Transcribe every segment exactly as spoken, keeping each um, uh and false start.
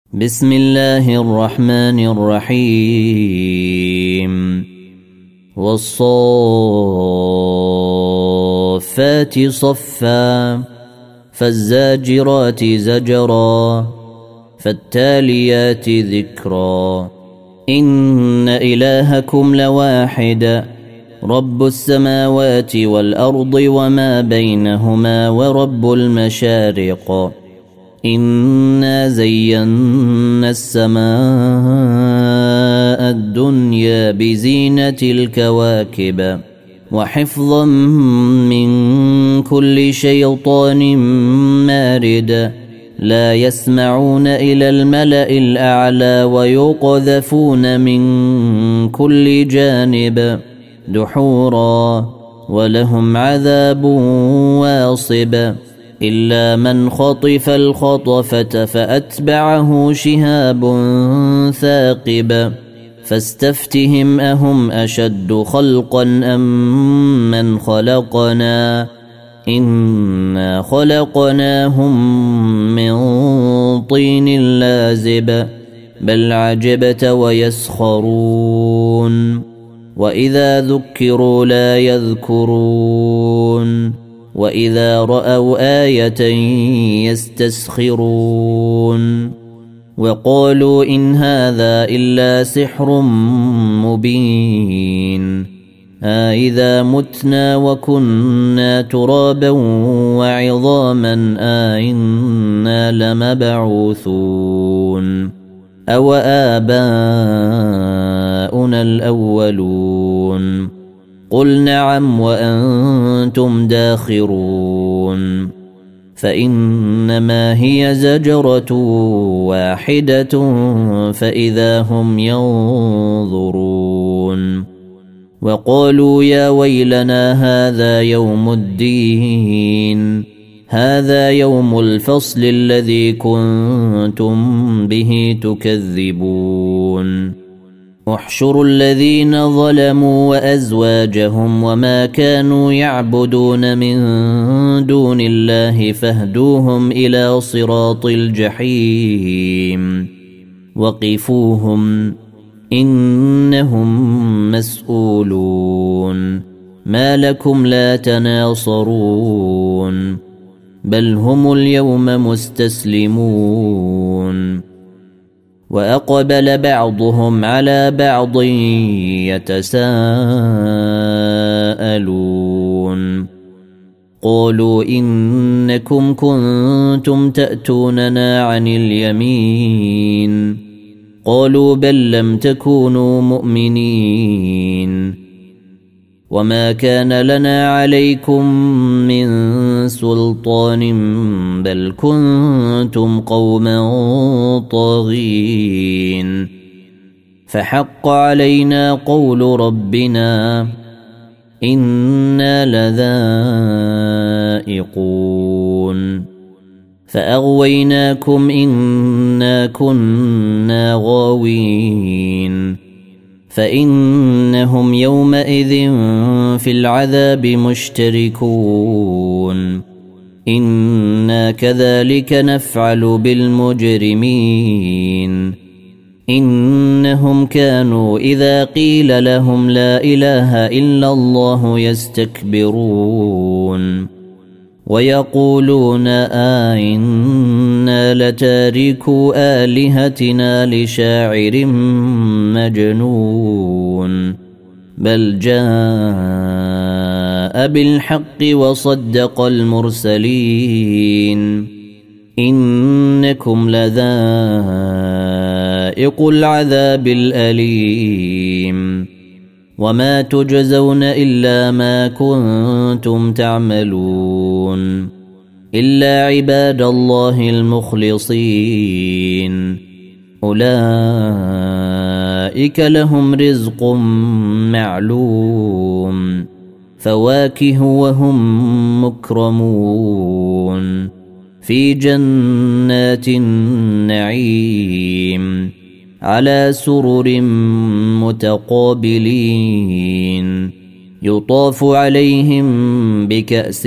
بسم الله الرحمن الرحيم والصافات صفا فالزاجرات زجرا فالتاليات ذكرا إن إلهكم لواحد رب السماوات والأرض وما بينهما ورب المشارق إنا زينا السماء الدنيا بزينة الكواكب وحفظا من كل شيطان مارد لا يسمعون إلى الملأ الأعلى ويقذفون من كل جانب دحورا ولهم عذاب واصب إلا من خطف الخطفة فأتبعه شهاب ثاقب فاستفتهم أهم أشد خلقا أم من خلقنا إنا خلقناهم من طين لازب بل عجبت ويسخرون وإذا ذكروا لا يذكرون وإذا رأوا آية يستسخرون وقالوا إن هذا إلا سحر مبين أإذا متنا وكنا ترابا وعظاما أإنا لمبعوثون أو آباؤنا الأولون قل نعم وأنتم داخرون فإنما هي زجرة واحدة فإذا هم ينظرون وقالوا يا ويلنا هذا يوم الدين هذا يوم الفصل الذي كنتم به تكذبون احشروا الذين ظلموا وأزواجهم وما كانوا يعبدون من دون الله فاهدوهم إلى صراط الجحيم وقفوهم إنهم مسؤولون ما لكم لا تناصرون بل هم اليوم مستسلمون وأقبل بعضهم على بعض يتساءلون قالوا إنكم كنتم تأتوننا عن اليمين قالوا بل لم تكونوا مؤمنين وما كان لنا عليكم من سلطان بل كنتم قوما طاغين فحق علينا قول ربنا إنا لذائقون فأغويناكم إنا كنا غاوين فإنهم يومئذ في العذاب مشتركون إنا كذلك نفعل بالمجرمين إنهم كانوا إذا قيل لهم لا إله إلا الله يستكبرون ويقولون آئنا لتاركو آلهتنا لشاعر مجنون بل جاء بالحق وصدق المرسلين إنكم لذائق العذاب الأليم وما تجزون إلا ما كنتم تعملون إلا عباد الله المخلصين أولئك لهم رزق معلوم فواكه وهم مكرمون في جنات النعيم على سرر متقابلين يطاف عليهم بكأس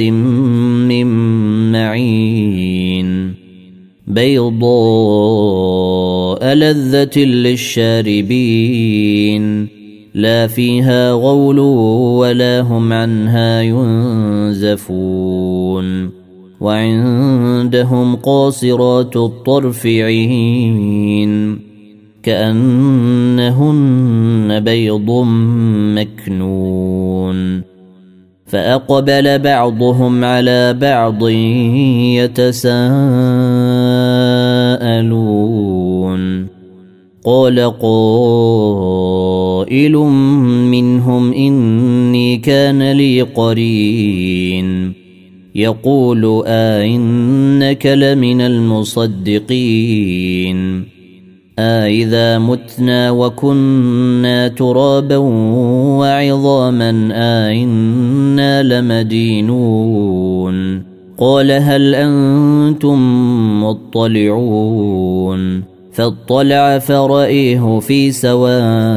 من معين بيضاء لذة للشاربين لا فيها غول ولا هم عنها ينزفون وعندهم قاصرات الطرف عين كأنهن بيض مكنون فأقبل بعضهم على بعض يتساءلون قال قائل منهم إني كان لي قرين يقول أئنك لمن المصدقين أإذا متنا وكنا ترابا وعظاما أئنا لمدينون قال هل أنتم مطلعون فاطلع فرأيه في سواء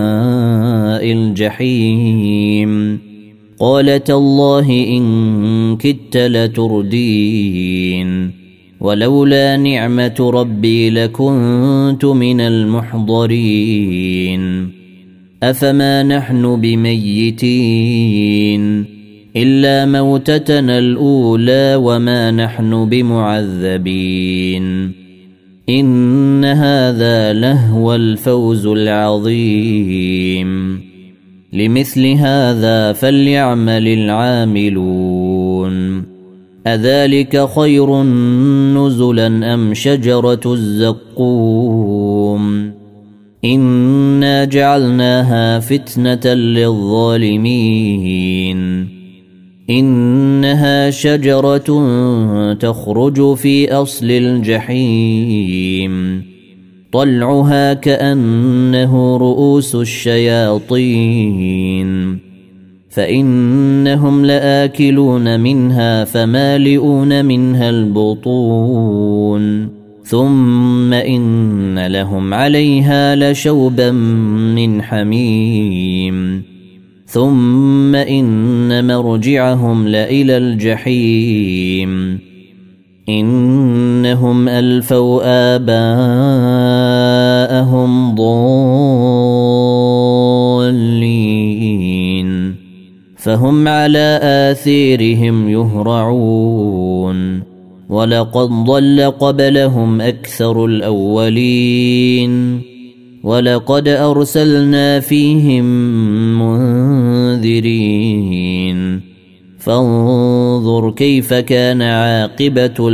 الجحيم قال تالله إن كدت لتردين ولولا نعمة ربي لكنت من المحضرين أفما نحن بميتين إلا موتتنا الأولى وما نحن بمعذبين إن هذا لهو الفوز العظيم لمثل هذا فليعمل العاملون أذلك خير نزلا أم شجرة الزقوم إنا جعلناها فتنة للظالمين إنها شجرة تخرج في أصل الجحيم طلعها كأنه رؤوس الشياطين فإنهم لآكلون منها فمالئون منها البطون ثم إن لهم عليها لشوبا من حميم ثم إن مرجعهم لإلى الجحيم إنهم ألفوا آباءهم ضالين فهم على آثيرهم يهرعون ولقد ضل قبلهم أكثر الأولين ولقد أرسلنا فيهم منذرين فانظر كيف كان عاقبة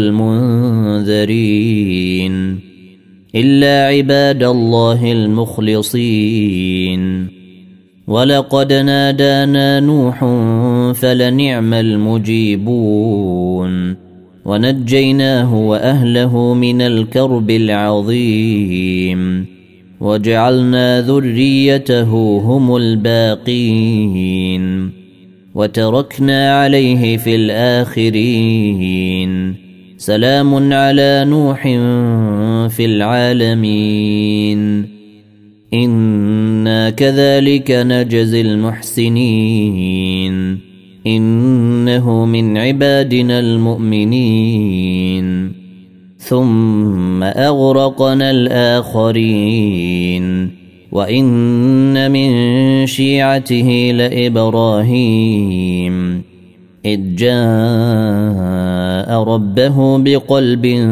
المنذرين إلا عباد الله المخلصين ولقد نادانا نوح فلنعم المجيبون ونجيناه وأهله من الكرب العظيم وجعلنا ذريته هم الباقين وتركنا عليه في الآخرين سلام على نوح في العالمين إنا كذلك نجزي المحسنين إنه من عبادنا المؤمنين ثم أغرقنا الآخرين وإن من شيعته لإبراهيم إذ جاء ربه بقلب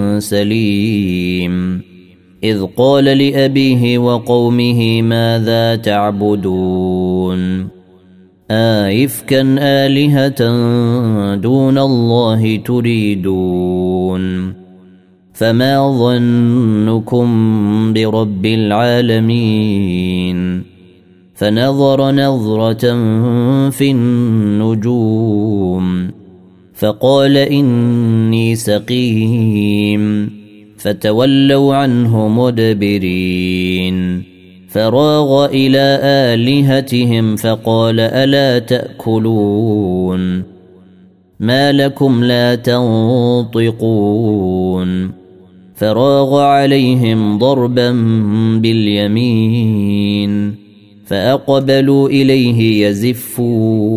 سليم إذ قال لأبيه وقومه ماذا تعبدون آئفكا آلهة دون الله تريدون فما ظنكم برب العالمين فنظر نظرة في النجوم فقال إني سقيم فتولوا عنه مدبرين فراغ إلى آلهتهم فقال ألا تأكلون ما لكم لا تنطقون فراغ عليهم ضربا باليمين فأقبلوا إليه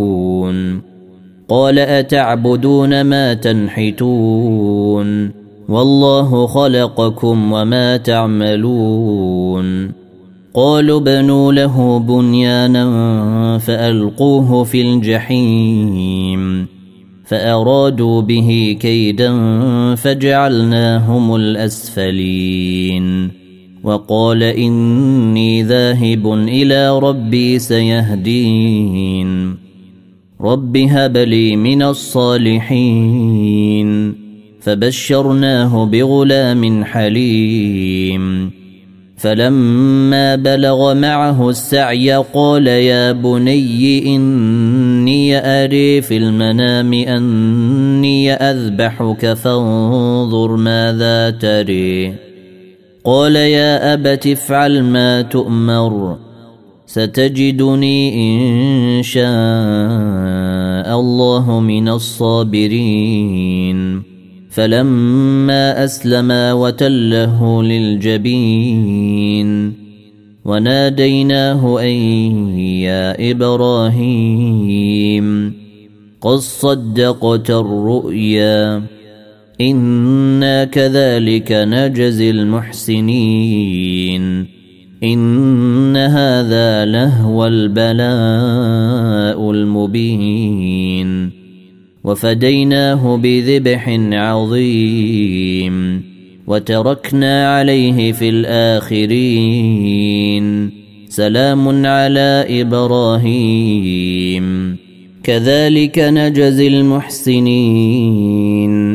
يزفون قال أتعبدون ما تنحتون والله خلقكم وما تعملون قالوا بنوا له بنيانا فألقوه في الجحيم فأرادوا به كيدا فجعلناهم الأسفلين وقال إني ذاهب إلى ربي سيهدين رب هب لي من الصالحين فبشرناه بغلام حليم فلما بلغ معه السعي قال يا بني إني أري في المنام أني أذبحك فانظر ماذا تري قال يا أبت افعل ما تؤمر ستجدني إن شاء الله من الصابرين فلما أسلما وتله للجبين وناديناه أن يا إبراهيم قد صدقت الرؤيا إنا كذلك نجزي المحسنين إن هذا لهو البلاء المبين وفديناه بذبح عظيم وتركنا عليه في الآخرين سلام على إبراهيم كذلك نجزي المحسنين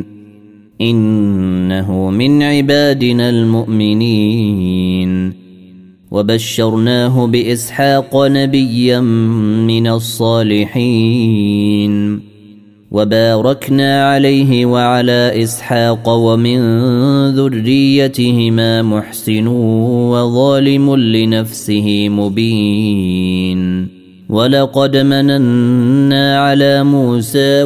إنه من عبادنا المؤمنين وبشرناه بإسحاق نبيا من الصالحين وباركنا عليه وعلى إسحاق ومن ذريتهما محسن وظالم لنفسه مبين ولقد مننا على موسى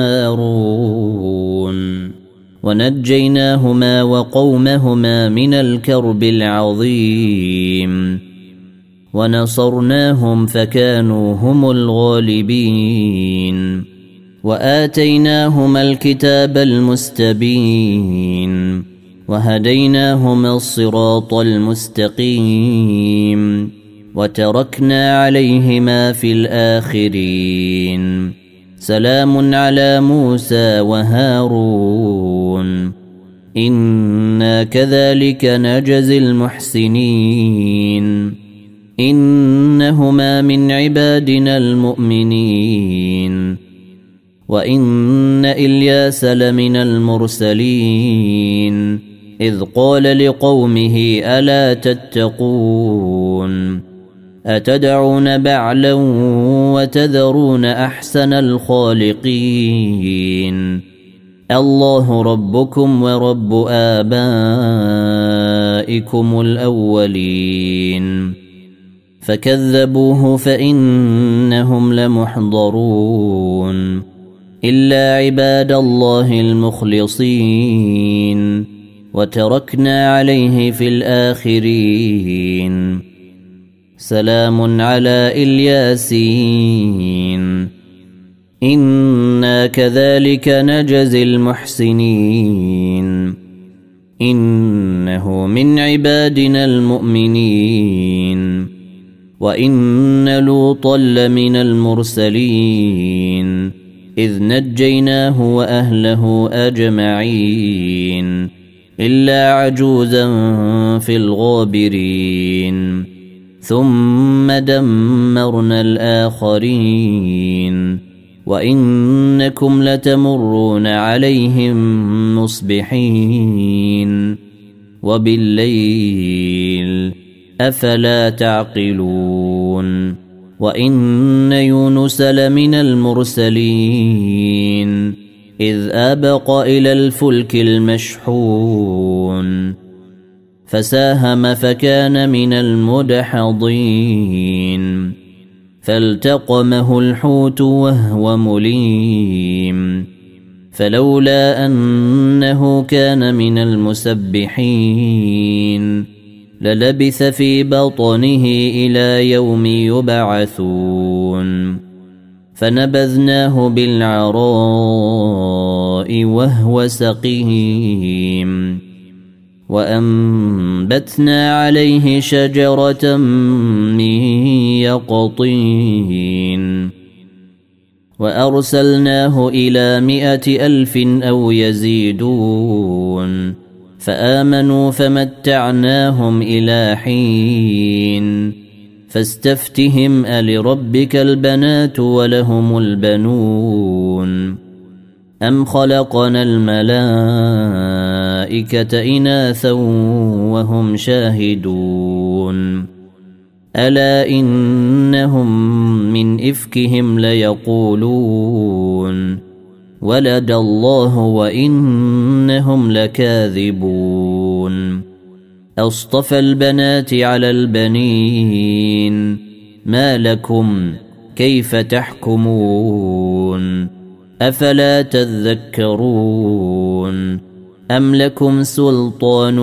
وهارون ونجيناهما وقومهما من الكرب العظيم ونصرناهم فكانوا هم الغالبين وآتيناهما الكتاب المستبين وهديناهما الصراط المستقيم وتركنا عليهما في الآخرين سلام على موسى وهارون إنا كذلك نجزي المحسنين إنهما من عبادنا المؤمنين وإن إلياس لمن المرسلين إذ قال لقومه ألا تتقون أتدعون بعلا وتذرون أحسن الخالقين الله ربكم ورب آبائكم الأولين فكذبوه فإنهم لمحضرون إلا عباد الله المخلصين وتركنا عليه في الآخرين سلام على الياسين إنا كذلك نجزي المحسنين إنه من عبادنا المؤمنين وإن لوطا لمن المرسلين إذ نجيناه وأهله أجمعين إلا عجوزا في الغابرين ثم دمرنا الآخرين وإنكم لتمرون عليهم مصبحين وبالليل أفلا تعقلون وإن يونس لمن المرسلين إذ أبق إلى الفلك المشحون فساهم فكان من المدحضين فالتقمه الحوت وهو مليم فلولا أنه كان من المسبحين للبث في بطنه إلى يوم يبعثون فنبذناه بالعراء الماء وهو سقيم وأنبتنا عليه شجرة من يقطين وأرسلناه إلى مائة ألف أو يزيدون فآمنوا فمتعناهم إلى حين فاستفتهم ألربك البنات ولهم البنون أم خلقنا الملائكة إناثا وهم شاهدون ألا إنهم من إفكهم ليقولون ولد الله وإنهم لكاذبون أصطفى البنات على البنين ما لكم كيف تحكمون أفلا تذكرون أم لكم سلطان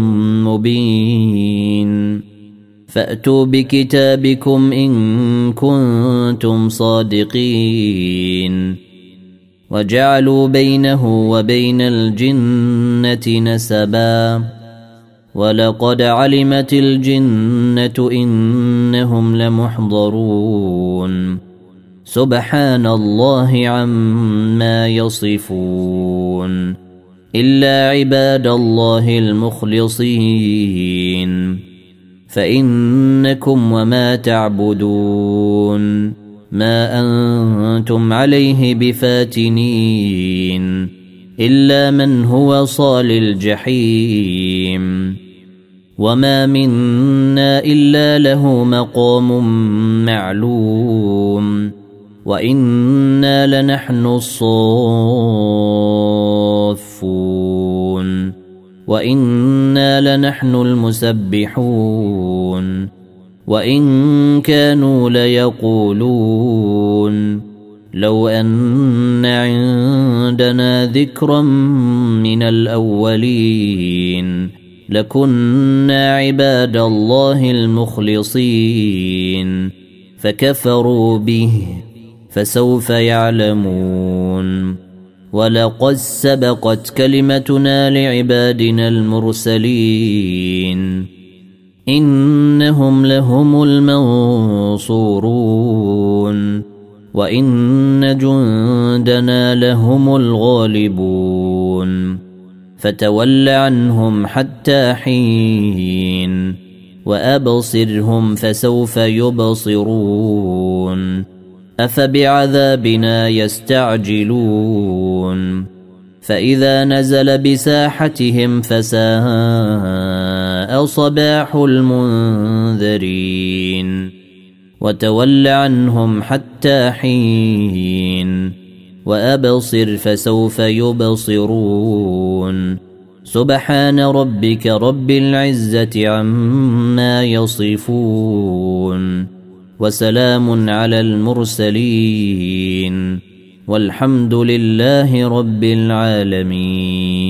مبين فأتوا بكتابكم إن كنتم صادقين وجعلوا بينه وبين الجنة نسبا ولقد علمت الجنة إنهم لمحضرون سبحان الله عما يصفون إلا عباد الله المخلصين فإنكم وما تعبدون ما أنتم عليه بفاتنين إلا من هو صال الجحيم وما منا إلا له مقام معلوم وإنا لنحن الصافون وإنا لنحن المسبحون وإن كانوا ليقولون لو أن عندنا ذكرا من الأولين لكنا عباد الله المخلصين فكفروا به فسوف يعلمون ولقد سبقت كلمتنا لعبادنا المرسلين إنهم لهم المنصورون وإن جندنا لهم الغالبون فتول عنهم حتى حين وأبصرهم فسوف يبصرون أفبعذابنا يستعجلون فإذا نزل بساحتهم فساء صباح المنذرين وتول عنهم حتى حين وأبصر فسوف يبصرون سبحان ربك رب العزة عما يصفون وسلام على المرسلين والحمد لله رب العالمين.